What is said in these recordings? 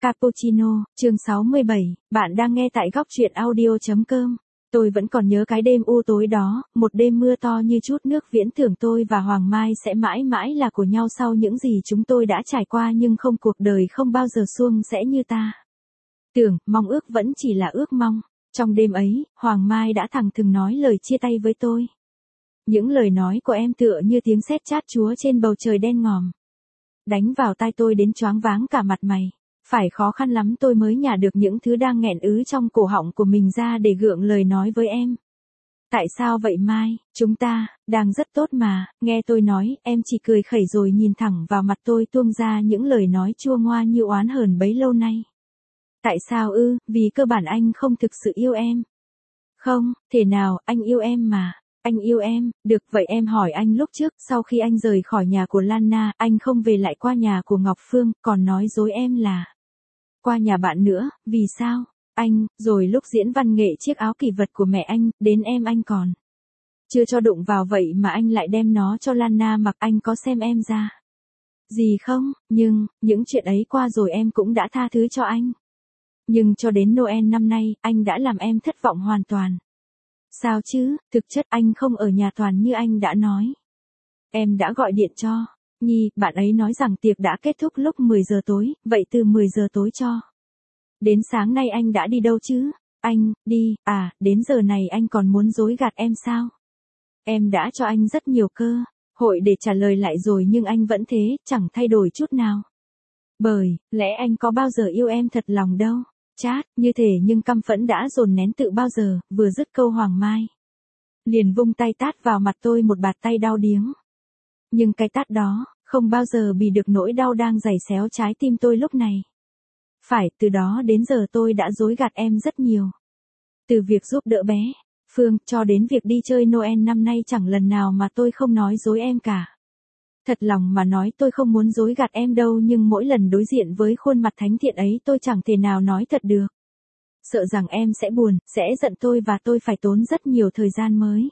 Cappuccino, chương 67, bạn đang nghe tại góc truyện audio.com. Tôi vẫn còn nhớ cái đêm u tối đó, một đêm mưa to như chút nước viễn tưởng tôi và Hoàng Mai sẽ mãi mãi là của nhau sau những gì chúng tôi đã trải qua, nhưng không, cuộc đời không bao giờ suông sẽ như ta. Tưởng, mong ước vẫn chỉ là ước mong. Trong đêm ấy, Hoàng Mai đã thẳng thừng nói lời chia tay với tôi. Những lời nói của em tựa như tiếng sét chát chúa trên bầu trời đen ngòm, đánh vào tai tôi đến choáng váng cả mặt mày. Phải khó khăn lắm tôi mới nhả được những thứ đang nghẹn ứ trong cổ họng của mình ra để gượng lời nói với em. Tại sao vậy Mai, chúng ta, đang rất tốt mà, nghe tôi nói, em chỉ cười khẩy rồi nhìn thẳng vào mặt tôi tuông ra những lời nói chua ngoa như oán hờn bấy lâu nay. Tại sao ư, vì cơ bản anh không thực sự yêu em. Không, thể nào, anh yêu em mà. Anh yêu em, được vậy em hỏi anh lúc trước, sau khi anh rời khỏi nhà của Lana, anh không về lại qua nhà của Ngọc Phương, còn nói dối em là qua nhà bạn nữa, vì sao? Anh, rồi lúc diễn văn nghệ chiếc áo kỷ vật của mẹ anh, đến em anh còn chưa cho đụng vào vậy mà anh lại đem nó cho Lana mặc, anh có xem em ra gì không? Nhưng, những chuyện ấy qua rồi em cũng đã tha thứ cho anh. Nhưng cho đến Noel năm nay, anh đã làm em thất vọng hoàn toàn. Sao chứ, thực chất anh không ở nhà toàn như anh đã nói. Em đã gọi điện cho Nhi, bạn ấy nói rằng tiệc đã kết thúc lúc 10 giờ tối, vậy từ 10 giờ tối cho đến sáng nay anh đã đi đâu chứ? Anh, đi, đến giờ này anh còn muốn dối gạt em sao? Em đã cho anh rất nhiều cơ hội để trả lời lại rồi nhưng anh vẫn thế, chẳng thay đổi chút nào. Bởi lẽ anh có bao giờ yêu em thật lòng đâu. Chát, như thể nhưng căm phẫn đã dồn nén tự bao giờ, vừa dứt câu Hoàng Mai liền vung tay tát vào mặt tôi một bạt tay đau điếng. Nhưng cái tát đó, không bao giờ bì được nỗi đau đang giày xéo trái tim tôi lúc này. Phải, từ đó đến giờ tôi đã dối gạt em rất nhiều. Từ việc giúp đỡ bé Phương, cho đến việc đi chơi Noel năm nay chẳng lần nào mà tôi không nói dối em cả. Thật lòng mà nói tôi không muốn dối gạt em đâu, nhưng mỗi lần đối diện với khuôn mặt thánh thiện ấy tôi chẳng thể nào nói thật được. Sợ rằng em sẽ buồn, sẽ giận tôi và tôi phải tốn rất nhiều thời gian mới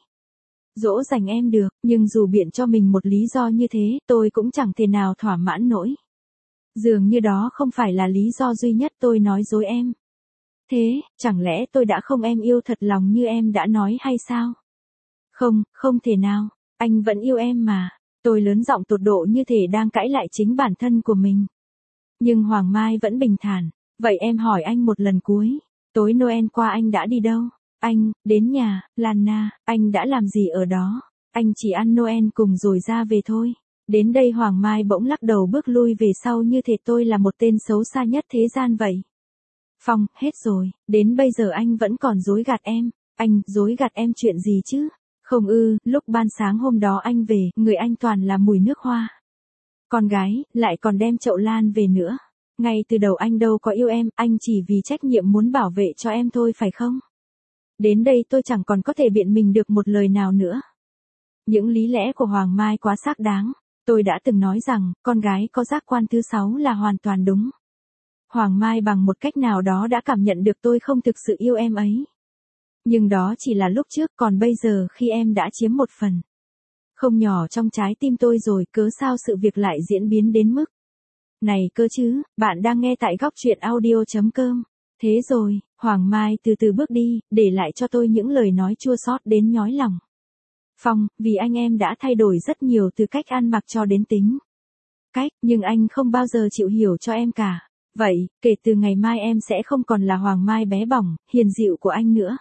dỗ dành em được, nhưng dù biện cho mình một lý do như thế, tôi cũng chẳng thể nào thỏa mãn nổi. Dường như đó không phải là lý do duy nhất tôi nói dối em. Thế, chẳng lẽ tôi đã không em yêu thật lòng như em đã nói hay sao? Không, không thể nào, anh vẫn yêu em mà. Tôi lớn giọng tột độ như thể đang cãi lại chính bản thân của mình. Nhưng Hoàng Mai vẫn bình thản. Vậy em hỏi anh một lần cuối. Tối Noel qua anh đã đi đâu? Anh, đến nhà, Lana, anh đã làm gì ở đó? Anh chỉ ăn Noel cùng rồi ra về thôi. Đến đây Hoàng Mai bỗng lắc đầu bước lui về sau như thể tôi là một tên xấu xa nhất thế gian vậy. Phong, hết rồi, đến bây giờ anh vẫn còn dối gạt em. Anh, dối gạt em chuyện gì chứ? Không ư, lúc ban sáng hôm đó anh về, người anh toàn là mùi nước hoa. Con gái, lại còn đem chậu lan về nữa. Ngay từ đầu anh đâu có yêu em, anh chỉ vì trách nhiệm muốn bảo vệ cho em thôi phải không? Đến đây tôi chẳng còn có thể biện mình được một lời nào nữa. Những lý lẽ của Hoàng Mai quá xác đáng. Tôi đã từng nói rằng, con gái có giác quan thứ 6 là hoàn toàn đúng. Hoàng Mai bằng một cách nào đó đã cảm nhận được tôi không thực sự yêu em ấy. Nhưng đó chỉ là lúc trước, còn bây giờ khi em đã chiếm một phần không nhỏ trong trái tim tôi rồi, cớ sao sự việc lại diễn biến đến mức này cơ chứ? Bạn đang nghe tại góc truyện audio.com. Thế rồi, Hoàng Mai từ từ bước đi, để lại cho tôi những lời nói chua xót đến nhói lòng. Phong, vì anh em đã thay đổi rất nhiều từ cách ăn mặc cho đến tính cách, nhưng anh không bao giờ chịu hiểu cho em cả. Vậy, kể từ ngày mai em sẽ không còn là Hoàng Mai bé bỏng, hiền dịu của anh nữa.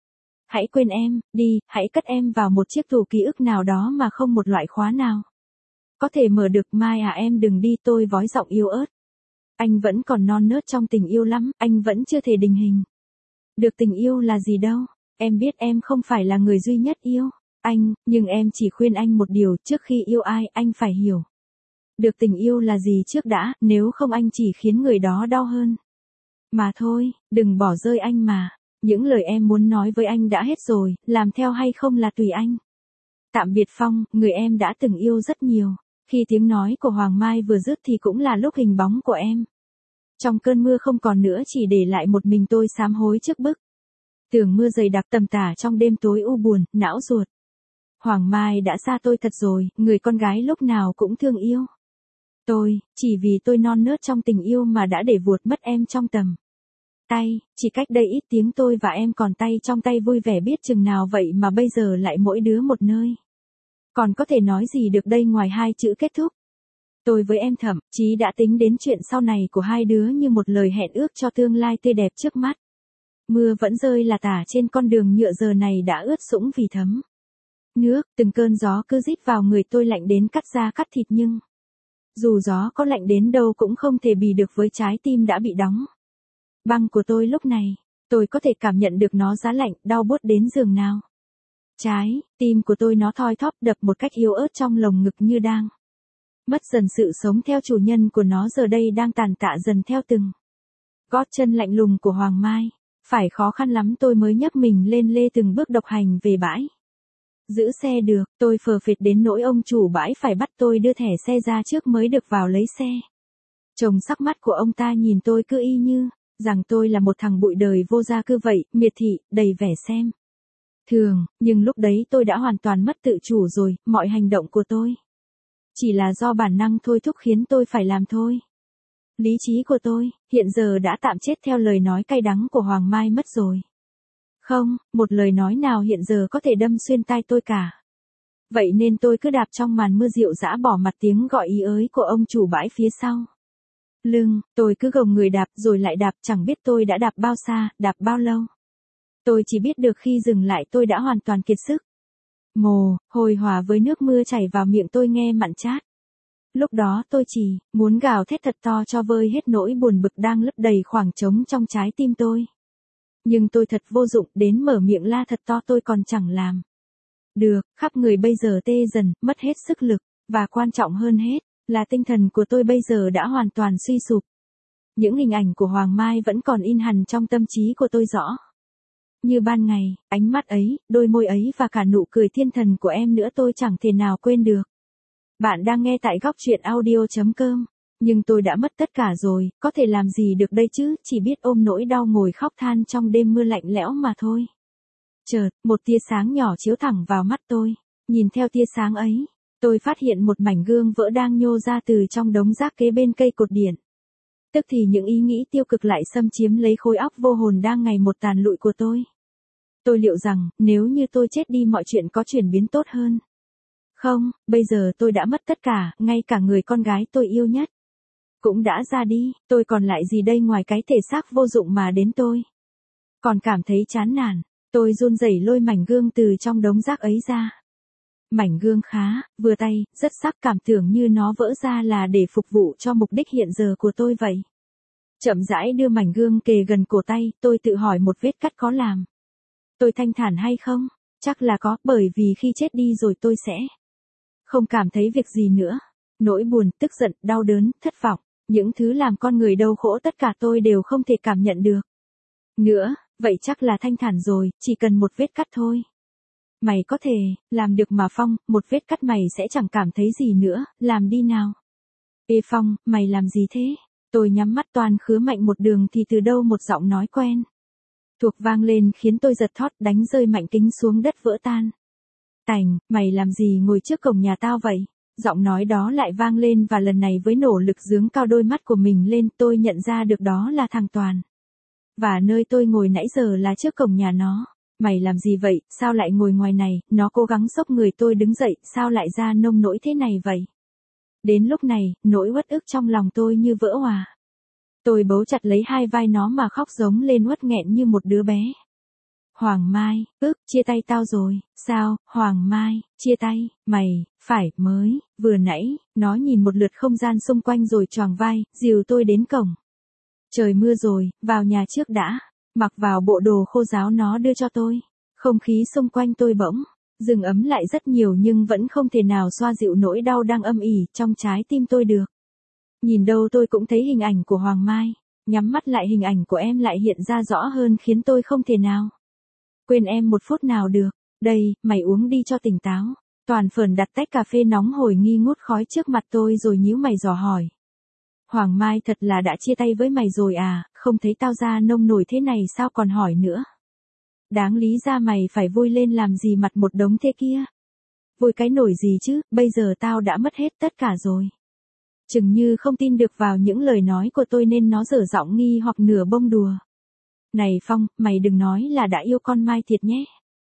Hãy quên em, đi, hãy cất em vào một chiếc tủ ký ức nào đó mà không một loại khóa nào có thể mở được. Mai à, em đừng đi, tôi vói giọng yếu ớt. Anh vẫn còn non nớt trong tình yêu lắm, anh vẫn chưa thể định hình được tình yêu là gì đâu. Em biết em không phải là người duy nhất yêu anh, nhưng em chỉ khuyên anh một điều, trước khi yêu ai, anh phải hiểu được tình yêu là gì trước đã, nếu không anh chỉ khiến người đó đau hơn. Mà thôi, đừng bỏ rơi anh mà. Những lời em muốn nói với anh đã hết rồi, làm theo hay không là tùy anh. Tạm biệt Phong, người em đã từng yêu rất nhiều. Khi tiếng nói của Hoàng Mai vừa dứt thì cũng là lúc hình bóng của em trong cơn mưa không còn nữa, chỉ để lại một mình tôi sám hối trước bức tường mưa dày đặc tầm tả trong đêm tối u buồn, não ruột. Hoàng Mai đã xa tôi thật rồi, người con gái lúc nào cũng thương yêu Chỉ vì tôi non nớt trong tình yêu mà đã để vuột mất em trong tầm tay, chỉ cách đây ít tiếng tôi và em còn tay trong tay vui vẻ biết chừng nào vậy mà bây giờ lại mỗi đứa một nơi. Còn có thể nói gì được đây ngoài hai chữ kết thúc. Tôi với em thậm chí đã tính đến chuyện sau này của hai đứa như một lời hẹn ước cho tương lai tươi đẹp trước mắt. Mưa vẫn rơi là tả trên con đường nhựa giờ này đã ướt sũng vì thấm nước, từng cơn gió cứ rít vào người tôi lạnh đến cắt da cắt thịt nhưng dù gió có lạnh đến đâu cũng không thể bì được với trái tim đã bị đóng băng của tôi lúc này. Tôi có thể cảm nhận được nó giá lạnh, đau buốt đến giường nào. Trái tim của tôi nó thoi thóp đập một cách yếu ớt trong lồng ngực như đang mất dần sự sống theo chủ nhân của nó giờ đây đang tàn tạ dần theo từng gót chân lạnh lùng của Hoàng Mai. Phải khó khăn lắm tôi mới nhấc mình lên lê từng bước độc hành về bãi. Giữ xe được, tôi phờ phệt đến nỗi ông chủ bãi phải bắt tôi đưa thẻ xe ra trước mới được vào lấy xe. Trông sắc mắt của ông ta nhìn tôi cứ y như rằng tôi là một thằng bụi đời vô gia cư vậy, miệt thị, đầy vẻ xem thường, nhưng lúc đấy tôi đã hoàn toàn mất tự chủ rồi, mọi hành động của tôi chỉ là do bản năng thôi thúc khiến tôi phải làm thôi. Lý trí của tôi, hiện giờ đã tạm chết theo lời nói cay đắng của Hoàng Mai mất rồi. Không, một lời nói nào hiện giờ có thể đâm xuyên tai tôi cả. Vậy nên tôi cứ đạp trong màn mưa rượu dã bỏ mặt tiếng gọi ý ới của ông chủ bãi phía sau lưng, tôi cứ gồng người đạp rồi lại đạp, chẳng biết tôi đã đạp bao xa, đạp bao lâu. Tôi chỉ biết được khi dừng lại tôi đã hoàn toàn kiệt sức. Mồ hôi hòa với nước mưa chảy vào miệng tôi nghe mặn chát. Lúc đó tôi chỉ muốn gào thét thật to cho vơi hết nỗi buồn bực đang lấp đầy khoảng trống trong trái tim tôi. Nhưng tôi thật vô dụng, đến mở miệng la thật to tôi còn chẳng làm được, khắp người bây giờ tê dần, mất hết sức lực, và quan trọng hơn hết là tinh thần của tôi bây giờ đã hoàn toàn suy sụp. Những hình ảnh của Hoàng Mai vẫn còn in hằn trong tâm trí của tôi rõ như ban ngày, ánh mắt ấy, đôi môi ấy và cả nụ cười thiên thần của em nữa tôi chẳng thể nào quên được. Bạn đang nghe tại góc truyện audio.com. Nhưng tôi đã mất tất cả rồi, có thể làm gì được đây chứ, chỉ biết ôm nỗi đau ngồi khóc than trong đêm mưa lạnh lẽo mà thôi. Chợt, một tia sáng nhỏ chiếu thẳng vào mắt tôi. Nhìn theo tia sáng ấy, tôi phát hiện một mảnh gương vỡ đang nhô ra từ trong đống rác kế bên cây cột điện. Tức thì những ý nghĩ tiêu cực lại xâm chiếm lấy khối óc vô hồn đang ngày một tàn lụi của tôi. Tôi liệu rằng, nếu như tôi chết đi mọi chuyện có chuyển biến tốt hơn. Không, bây giờ tôi đã mất tất cả, ngay cả người con gái tôi yêu nhất cũng đã ra đi, tôi còn lại gì đây ngoài cái thể xác vô dụng mà đến tôi còn cảm thấy chán nản. Tôi run rẩy lôi mảnh gương từ trong đống rác ấy ra. Mảnh gương khá, vừa tay, rất sắc, cảm tưởng như nó vỡ ra là để phục vụ cho mục đích hiện giờ của tôi vậy. Chậm rãi đưa mảnh gương kề gần cổ tay, tôi tự hỏi một vết cắt có làm tôi thanh thản hay không? Chắc là có, bởi vì khi chết đi rồi tôi sẽ không cảm thấy việc gì nữa. Nỗi buồn, tức giận, đau đớn, thất vọng, những thứ làm con người đau khổ tất cả tôi đều không thể cảm nhận được nữa, vậy chắc là thanh thản rồi, chỉ cần một vết cắt thôi. Mày có thể làm được mà Phong, một vết cắt mày sẽ chẳng cảm thấy gì nữa, làm đi nào. Ê Phong, mày làm gì thế? Tôi nhắm mắt toàn khứa mạnh một đường thì từ đâu một giọng nói quen thuộc vang lên khiến tôi giật thót, đánh rơi mạnh kính xuống đất vỡ tan tành. Mày làm gì ngồi trước cổng nhà tao vậy? Giọng nói đó lại vang lên và lần này với nỗ lực giương cao đôi mắt của mình lên, tôi nhận ra được đó là thằng Toàn. Và nơi tôi ngồi nãy giờ là trước cổng nhà nó. Mày làm gì vậy, sao lại ngồi ngoài này? Nó cố gắng xốc người tôi đứng dậy, sao lại ra nông nỗi thế này vậy? Đến lúc này, nỗi uất ức trong lòng tôi như vỡ òa. Tôi bấu chặt lấy hai vai nó mà khóc giống lên uất nghẹn như một đứa bé. Hoàng Mai, chia tay tao rồi. Sao, Hoàng Mai, chia tay, mày, phải, mới, vừa nãy, nó nhìn một lượt không gian xung quanh rồi choàng vai, dìu tôi đến cổng. Trời mưa rồi, vào nhà trước đã. Mặc vào bộ đồ khô ráo nó đưa cho tôi. Không khí xung quanh tôi bỗng dừng ấm lại rất nhiều nhưng vẫn không thể nào xoa dịu nỗi đau đang âm ỉ trong trái tim tôi được. Nhìn đâu tôi cũng thấy hình ảnh của Hoàng Mai. Nhắm mắt lại hình ảnh của em lại hiện ra rõ hơn khiến tôi không thể nào quên em một phút nào được. Đây, mày uống đi cho tỉnh táo. Toàn Phởn đặt tách cà phê nóng hổi nghi ngút khói trước mặt tôi rồi nhíu mày dò hỏi. Hoàng Mai thật là đã chia tay với mày rồi à, không thấy tao ra nông nổi thế này sao còn hỏi nữa. Đáng lý ra mày phải vui lên làm gì mặt một đống thế kia. Vui cái nổi gì chứ, bây giờ tao đã mất hết tất cả rồi. Chừng như không tin được vào những lời nói của tôi nên nó dở giọng nghi hoặc nửa bông đùa. Này Phong, mày đừng nói là đã yêu con Mai thiệt nhé.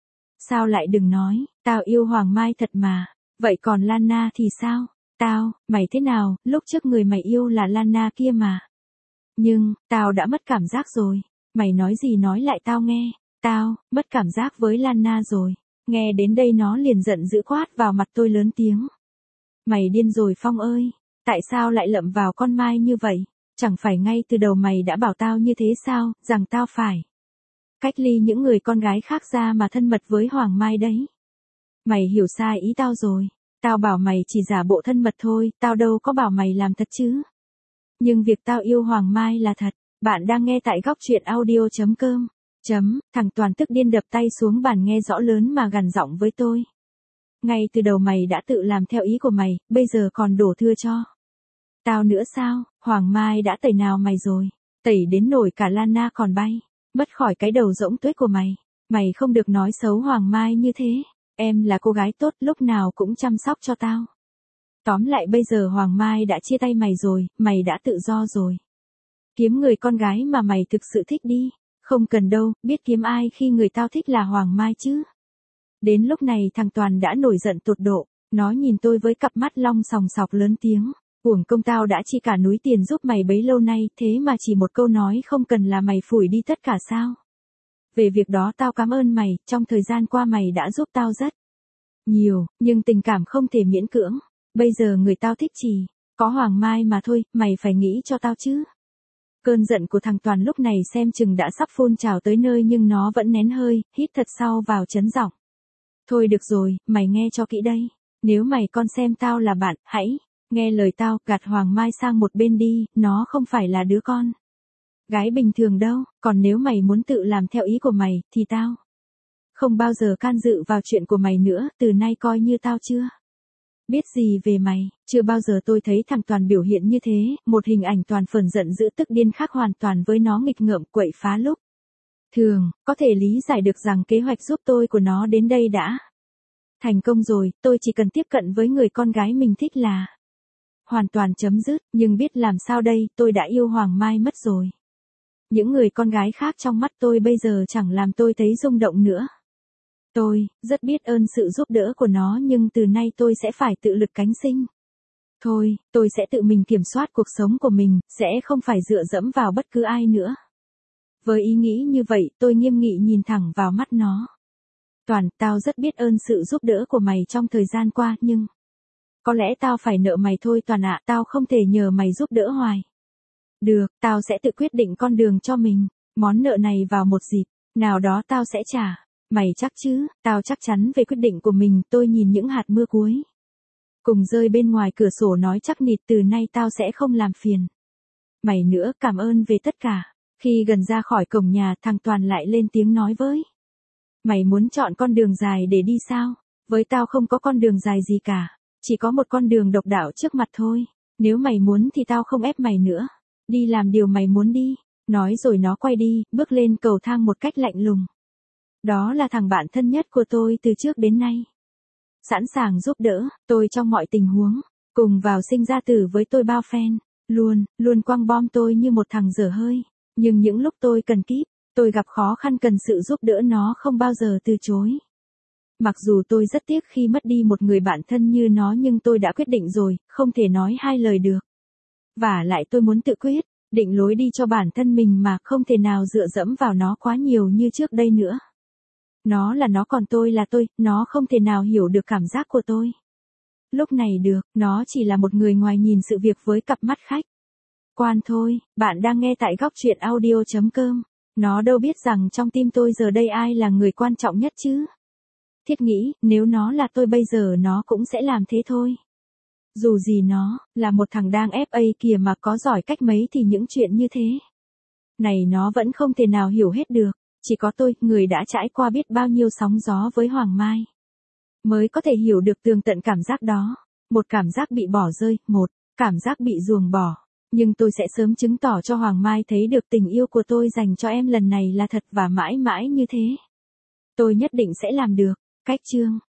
Sao lại đừng nói, tao yêu Hoàng Mai thật mà. Vậy còn Lana thì sao? Mày thế nào, lúc trước người mày yêu là Lana kia mà. Nhưng, tao đã mất cảm giác rồi. Mày nói gì nói lại tao nghe. Tao, mất cảm giác với Lana rồi. Nghe đến đây nó liền giận dữ quát vào mặt tôi lớn tiếng. Mày điên rồi Phong ơi. Tại sao lại lậm vào con Mai như vậy? Chẳng phải ngay từ đầu mày đã bảo tao như thế sao, rằng tao phải cách ly những người con gái khác ra mà thân mật với Hoàng Mai đấy. Mày hiểu sai ý tao rồi. Tao bảo mày chỉ giả bộ thân mật thôi, tao đâu có bảo mày làm thật chứ. Nhưng việc tao yêu Hoàng Mai là thật. Bạn đang nghe tại góc truyện audio.com. Thằng Toàn tức điên đập tay xuống bàn nghe rõ lớn mà gằn giọng với tôi. Ngay từ đầu mày đã tự làm theo ý của mày, bây giờ còn đổ thừa cho tao nữa sao? Hoàng Mai đã tẩy nào mày rồi? Tẩy đến nổi cả Lana còn bay mất khỏi cái đầu rỗng tuếch của mày. Mày không được nói xấu Hoàng Mai như thế. Em là cô gái tốt, lúc nào cũng chăm sóc cho tao. Tóm lại bây giờ Hoàng Mai đã chia tay mày rồi, mày đã tự do rồi. Kiếm người con gái mà mày thực sự thích đi. Không cần đâu, biết kiếm ai khi người tao thích là Hoàng Mai chứ. Đến lúc này thằng Toàn đã nổi giận tột độ. Nó nhìn tôi với cặp mắt long sòng sọc lớn tiếng. Uổng công tao đã chi cả núi tiền giúp mày bấy lâu nay, thế mà chỉ một câu nói không cần là mày phủi đi tất cả sao? Về việc đó tao cảm ơn mày, trong thời gian qua mày đã giúp tao rất nhiều, nhưng tình cảm không thể miễn cưỡng. Bây giờ người tao thích chỉ có Hoàng Mai mà thôi, mày phải nghĩ cho tao chứ. Cơn giận của thằng Toàn lúc này xem chừng đã sắp phun trào tới nơi nhưng nó vẫn nén hơi, hít thật sâu vào chấn giọng. Thôi được rồi, mày nghe cho kỹ đây. Nếu mày con xem tao là bạn, hãy nghe lời tao, gạt Hoàng Mai sang một bên đi, nó không phải là đứa con gái bình thường đâu, còn nếu mày muốn tự làm theo ý của mày, thì tao không bao giờ can dự vào chuyện của mày nữa, từ nay coi như tao chưa biết gì về mày. Chưa bao giờ tôi thấy thằng Toàn biểu hiện như thế, một hình ảnh Toàn phờn giận dữ tức điên khác hoàn toàn với nó nghịch ngợm quậy phá lúc thường. Có thể lý giải được rằng kế hoạch giúp tôi của nó đến đây đã thành công rồi, tôi chỉ cần tiếp cận với người con gái mình thích là hoàn toàn chấm dứt, nhưng biết làm sao đây, tôi đã yêu Hoàng Mai mất rồi. Những người con gái khác trong mắt tôi bây giờ chẳng làm tôi thấy rung động nữa. Tôi rất biết ơn sự giúp đỡ của nó nhưng từ nay tôi sẽ phải tự lực cánh sinh. Thôi, tôi sẽ tự mình kiểm soát cuộc sống của mình, sẽ không phải dựa dẫm vào bất cứ ai nữa. Với ý nghĩ như vậy, tôi nghiêm nghị nhìn thẳng vào mắt nó. Toàn, tao rất biết ơn sự giúp đỡ của mày trong thời gian qua, nhưng có lẽ tao phải nợ mày thôi Toàn ạ, tao không thể nhờ mày giúp đỡ hoài. Được, tao sẽ tự quyết định con đường cho mình. Món nợ này vào một dịp nào đó tao sẽ trả. Mày chắc chứ? Tao chắc chắn về quyết định của mình. Tôi nhìn những hạt mưa cuối cùng rơi bên ngoài cửa sổ nói chắc nịch từ nay tao sẽ không làm phiền mày nữa, cảm ơn về tất cả. Khi gần ra khỏi cổng nhà, thằng Toàn lại lên tiếng nói với. Mày muốn chọn con đường dài để đi sao? Với tao không có con đường dài gì cả. Chỉ có một con đường độc đạo trước mặt thôi. Nếu mày muốn thì tao không ép mày nữa. Đi làm điều mày muốn đi. Nói rồi nó quay đi, bước lên cầu thang một cách lạnh lùng. Đó là thằng bạn thân nhất của tôi từ trước đến nay. Sẵn sàng giúp đỡ tôi trong mọi tình huống. Cùng vào sinh ra tử với tôi bao phen. Luôn quăng bom tôi như một thằng dở hơi. Nhưng những lúc tôi cần kíp, tôi gặp khó khăn cần sự giúp đỡ nó không bao giờ từ chối. Mặc dù tôi rất tiếc khi mất đi một người bạn thân như nó nhưng tôi đã quyết định rồi, không thể nói hai lời được. Vả lại tôi muốn tự quyết định lối đi cho bản thân mình mà không thể nào dựa dẫm vào nó quá nhiều như trước đây nữa. Nó là nó còn tôi là tôi, nó không thể nào hiểu được cảm giác của tôi. Lúc này được, nó chỉ là một người ngoài nhìn sự việc với cặp mắt khách quan thôi. Bạn đang nghe tại góc truyện audio.com. Nó đâu biết rằng trong tim tôi giờ đây ai là người quan trọng nhất chứ. Thiết nghĩ, nếu nó là tôi bây giờ nó cũng sẽ làm thế thôi. Dù gì nó là một thằng đang FA kìa mà có giỏi cách mấy thì những chuyện như thế này nó vẫn không thể nào hiểu hết được. Chỉ có tôi, người đã trải qua biết bao nhiêu sóng gió với Hoàng Mai, mới có thể hiểu được tường tận cảm giác đó. Một cảm giác bị bỏ rơi, một cảm giác bị ruồng bỏ. Nhưng tôi sẽ sớm chứng tỏ cho Hoàng Mai thấy được tình yêu của tôi dành cho em lần này là thật và mãi mãi như thế. Tôi nhất định sẽ làm được. Cách chương